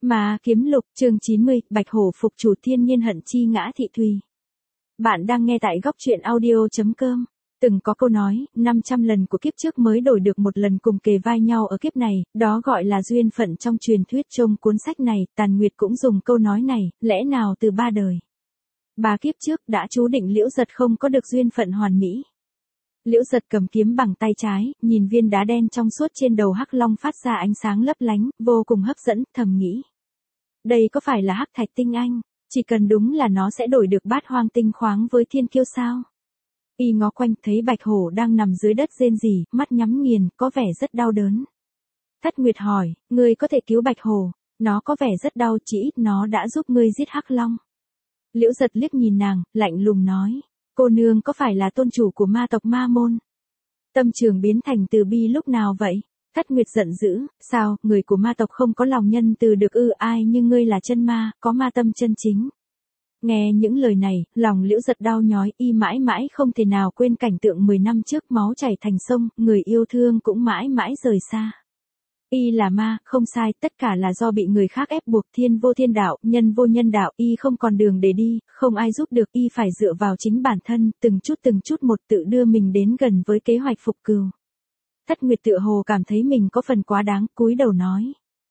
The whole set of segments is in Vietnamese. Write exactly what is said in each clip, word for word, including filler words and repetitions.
Ma kiếm lục chương chín mươi, Bạch Hổ phục chủ thiên nhiên hận chi ngã thị thùy. Bạn đang nghe tại góc truyện audio.com. Từng có câu nói, năm trăm lần của kiếp trước mới đổi được một lần cùng kề vai nhau ở kiếp này, đó gọi là duyên phận trong truyền thuyết trong cuốn sách này, Tàn Nguyệt cũng dùng câu nói này, lẽ nào từ ba đời. Ba kiếp trước đã chú định Liễu Giật không có được duyên phận hoàn mỹ. Liễu Giật cầm kiếm bằng tay trái, nhìn viên đá đen trong suốt trên đầu Hắc Long phát ra ánh sáng lấp lánh, vô cùng hấp dẫn, thầm nghĩ. Đây có phải là Hắc Thạch Tinh Anh, chỉ cần đúng là nó sẽ đổi được Bát Hoang Tinh khoáng với Thiên Kiêu sao? Y ngó quanh thấy Bạch Hổ đang nằm dưới đất rên rỉ, mắt nhắm nghiền, có vẻ rất đau đớn. Thất Nguyệt hỏi, ngươi có thể cứu Bạch Hổ, nó có vẻ rất đau, chỉ ít nó đã giúp ngươi giết Hắc Long. Liễu Giật liếc nhìn nàng, lạnh lùng nói. Cô nương có phải là tôn chủ của ma tộc Ma Môn? Tâm trường biến thành từ bi lúc nào vậy? Thất Nguyệt giận dữ, sao, người của ma tộc không có lòng nhân từ được ư? Ai như ngươi là chân ma, có ma tâm chân chính. Nghe những lời này, lòng Liễu Giật đau nhói, y mãi mãi không thể nào quên cảnh tượng mười năm trước máu chảy thành sông, người yêu thương cũng mãi mãi rời xa. Y là ma, không sai, tất cả là do bị người khác ép buộc, thiên vô thiên đạo, nhân vô nhân đạo, y không còn đường để đi, không ai giúp được, y phải dựa vào chính bản thân, từng chút từng chút một tự đưa mình đến gần với kế hoạch phục cừu. Thất Nguyệt tựa hồ cảm thấy mình có phần quá đáng, cúi đầu nói.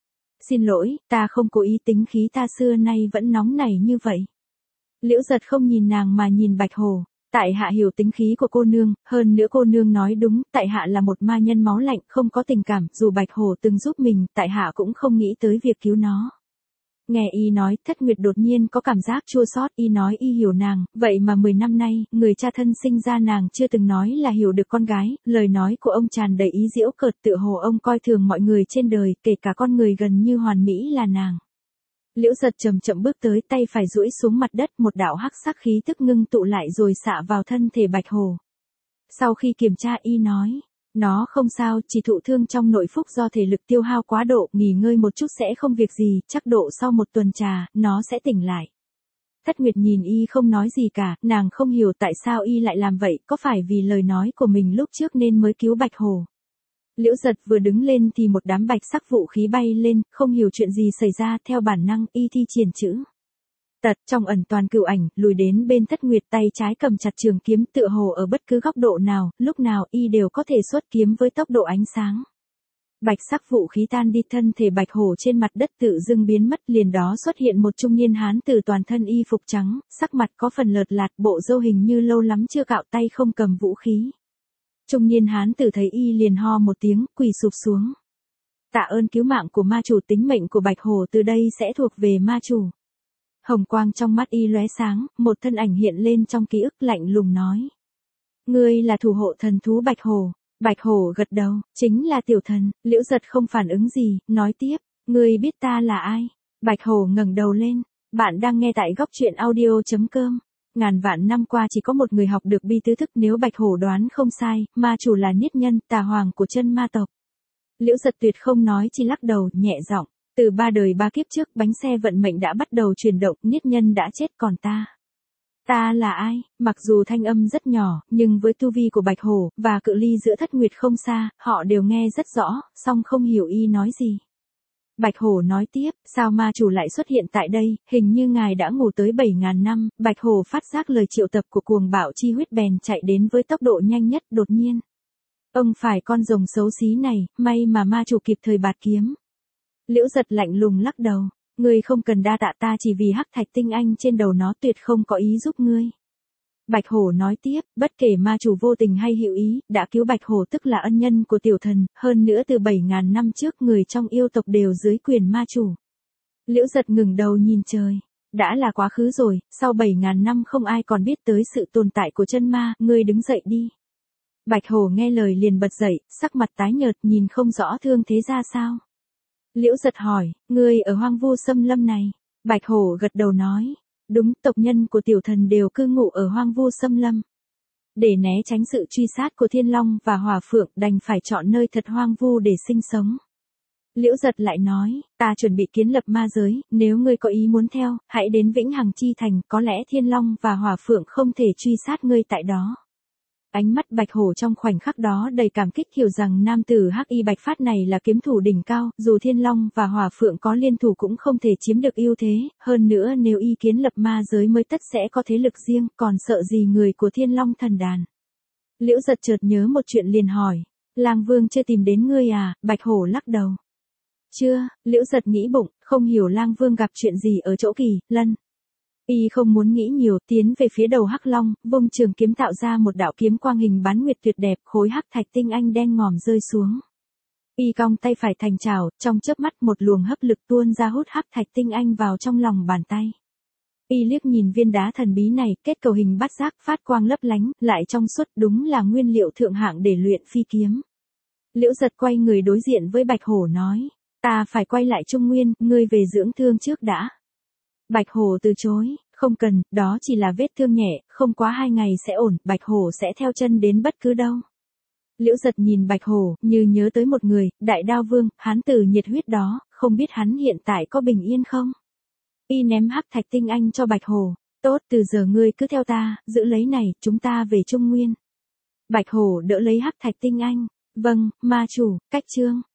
Xin lỗi, ta không cố ý, tính khí ta xưa nay vẫn nóng nảy như vậy. Liễu Giật không nhìn nàng mà nhìn Bạch Hổ. Tại hạ hiểu tính khí của cô nương, hơn nữa cô nương nói đúng, tại hạ là một ma nhân máu lạnh, không có tình cảm, dù Bạch Hổ từng giúp mình, tại hạ cũng không nghĩ tới việc cứu nó. Nghe y nói, Thất Nguyệt đột nhiên có cảm giác chua xót, y nói y hiểu nàng, vậy mà mười năm nay, người cha thân sinh ra nàng chưa từng nói là hiểu được con gái, lời nói của ông tràn đầy ý giễu cợt, tựa hồ ông coi thường mọi người trên đời, kể cả con người gần như hoàn mỹ là nàng. Liễu Giật chậm chậm bước tới, tay phải duỗi xuống mặt đất, một đạo hắc sắc khí tức ngưng tụ lại rồi xạ vào thân thể Bạch Hổ. Sau khi kiểm tra y nói, nó không sao, chỉ thụ thương trong nội phúc do thể lực tiêu hao quá độ, nghỉ ngơi một chút sẽ không việc gì, chắc độ sau một tuần trà, nó sẽ tỉnh lại. Thất Nguyệt nhìn y không nói gì cả, nàng không hiểu tại sao y lại làm vậy, có phải vì lời nói của mình lúc trước nên mới cứu Bạch Hổ. Liễu Giật vừa đứng lên thì một đám bạch sắc vũ khí bay lên, không hiểu chuyện gì xảy ra, theo bản năng, y thi triển chữ. Tật trong ẩn toàn cửu ảnh, lùi đến bên Thất Nguyệt, tay trái cầm chặt trường kiếm, tựa hồ ở bất cứ góc độ nào, lúc nào y đều có thể xuất kiếm với tốc độ ánh sáng. Bạch sắc vũ khí tan đi, thân thể Bạch Hổ trên mặt đất tự dưng biến mất, liền đó xuất hiện một trung niên hán tử toàn thân y phục trắng, sắc mặt có phần lợt lạt, bộ râu hình như lâu lắm chưa cạo, tay không cầm vũ khí. Trung niên hán tử thấy y liền ho một tiếng, quỳ sụp xuống. Tạ ơn cứu mạng của ma chủ, tính mệnh của Bạch Hổ từ đây sẽ thuộc về ma chủ. Hồng quang trong mắt y lóe sáng, một thân ảnh hiện lên trong ký ức, lạnh lùng nói. Ngươi là thủ hộ thần thú Bạch Hổ. Bạch Hổ gật đầu, chính là tiểu thần. Liễu Giật không phản ứng gì, nói tiếp, ngươi biết ta là ai? Bạch Hổ ngẩng đầu lên, bạn đang nghe tại góc truyện audio.com. Ngàn vạn năm qua chỉ có một người học được bi tứ thức, nếu Bạch Hổ đoán không sai, ma chủ là Niết Nhân, tà hoàng của chân ma tộc. Liễu Giật tuyệt không nói, chỉ lắc đầu, nhẹ giọng, từ ba đời ba kiếp trước, bánh xe vận mệnh đã bắt đầu chuyển động, Niết Nhân đã chết, còn ta. Ta là ai? Mặc dù thanh âm rất nhỏ, nhưng với tu vi của Bạch Hổ, và cự ly giữa Thất Nguyệt không xa, họ đều nghe rất rõ, song không hiểu y nói gì. Bạch Hổ nói tiếp, sao ma chủ lại xuất hiện tại đây, hình như ngài đã ngủ tới bảy ngàn năm, Bạch Hổ phát giác lời triệu tập của cuồng bạo chi huyết bèn chạy đến với tốc độ nhanh nhất, đột nhiên. Ông phải con rồng xấu xí này, may mà ma chủ kịp thời bạt kiếm. Liễu Giật lạnh lùng lắc đầu, ngươi không cần đa tạ, ta chỉ vì Hắc Thạch Tinh Anh trên đầu nó tuyệt không có ý giúp ngươi. Bạch Hổ nói tiếp, bất kể ma chủ vô tình hay hữu ý, đã cứu Bạch Hổ tức là ân nhân của tiểu thần, hơn nữa từ bảy ngàn năm trước người trong yêu tộc đều dưới quyền ma chủ. Liễu Giật ngừng đầu nhìn trời, đã là quá khứ rồi, sau bảy ngàn năm không ai còn biết tới sự tồn tại của chân ma, ngươi đứng dậy đi. Bạch Hổ nghe lời liền bật dậy, sắc mặt tái nhợt, nhìn không rõ thương thế ra sao. Liễu Giật hỏi, ngươi ở hoang vu xâm lâm này? Bạch Hổ gật đầu nói. Đúng, tộc nhân của tiểu thần đều cư ngụ ở hoang vu xâm lâm. Để né tránh sự truy sát của Thiên Long và Hỏa Phượng, đành phải chọn nơi thật hoang vu để sinh sống. Liễu Giật lại nói, ta chuẩn bị kiến lập ma giới, nếu ngươi có ý muốn theo, hãy đến Vĩnh Hằng Chi Thành, có lẽ Thiên Long và Hỏa Phượng không thể truy sát ngươi tại đó. Ánh mắt Bạch Hổ trong khoảnh khắc đó đầy cảm kích, hiểu rằng nam tử Hắc Y Bạch Phát này là kiếm thủ đỉnh cao, dù Thiên Long và Hỏa Phượng có liên thủ cũng không thể chiếm được ưu thế, hơn nữa nếu y kiến lập ma giới mới tất sẽ có thế lực riêng, còn sợ gì người của Thiên Long thần đàn. Liễu Giật chợt nhớ một chuyện liền hỏi, Lang Vương chưa tìm đến ngươi à? Bạch Hổ lắc đầu. Chưa. Liễu Giật nghĩ bụng, không hiểu Lang Vương gặp chuyện gì ở chỗ Kỳ Lân. Y không muốn nghĩ nhiều, tiến về phía đầu Hắc Long, vung trường kiếm tạo ra một đạo kiếm quang hình bán nguyệt tuyệt đẹp, khối hắc thạch tinh anh đen ngòm rơi xuống. Y cong tay phải thành chảo, trong chớp mắt một luồng hấp lực tuôn ra hút hắc thạch tinh anh vào trong lòng bàn tay. Y liếc nhìn viên đá thần bí này, kết cầu hình bát giác, phát quang lấp lánh, lại trong suốt, đúng là nguyên liệu thượng hạng để luyện phi kiếm. Liễu Giật quay người đối diện với Bạch Hổ nói, ta phải quay lại Trung Nguyên, ngươi về dưỡng thương trước đã. Bạch Hổ từ chối, không cần, đó chỉ là vết thương nhẹ, không quá hai ngày sẽ ổn, Bạch Hổ sẽ theo chân đến bất cứ đâu. Liễu Giật nhìn Bạch Hổ, như nhớ tới một người, Đại Đao Vương, hán tử nhiệt huyết đó, không biết hắn hiện tại có bình yên không? Y ném hắc thạch tinh anh cho Bạch Hổ, tốt, từ giờ ngươi cứ theo ta, giữ lấy này, chúng ta về Trung Nguyên. Bạch Hổ đỡ lấy hắc thạch tinh anh, vâng, ma chủ, cách chương.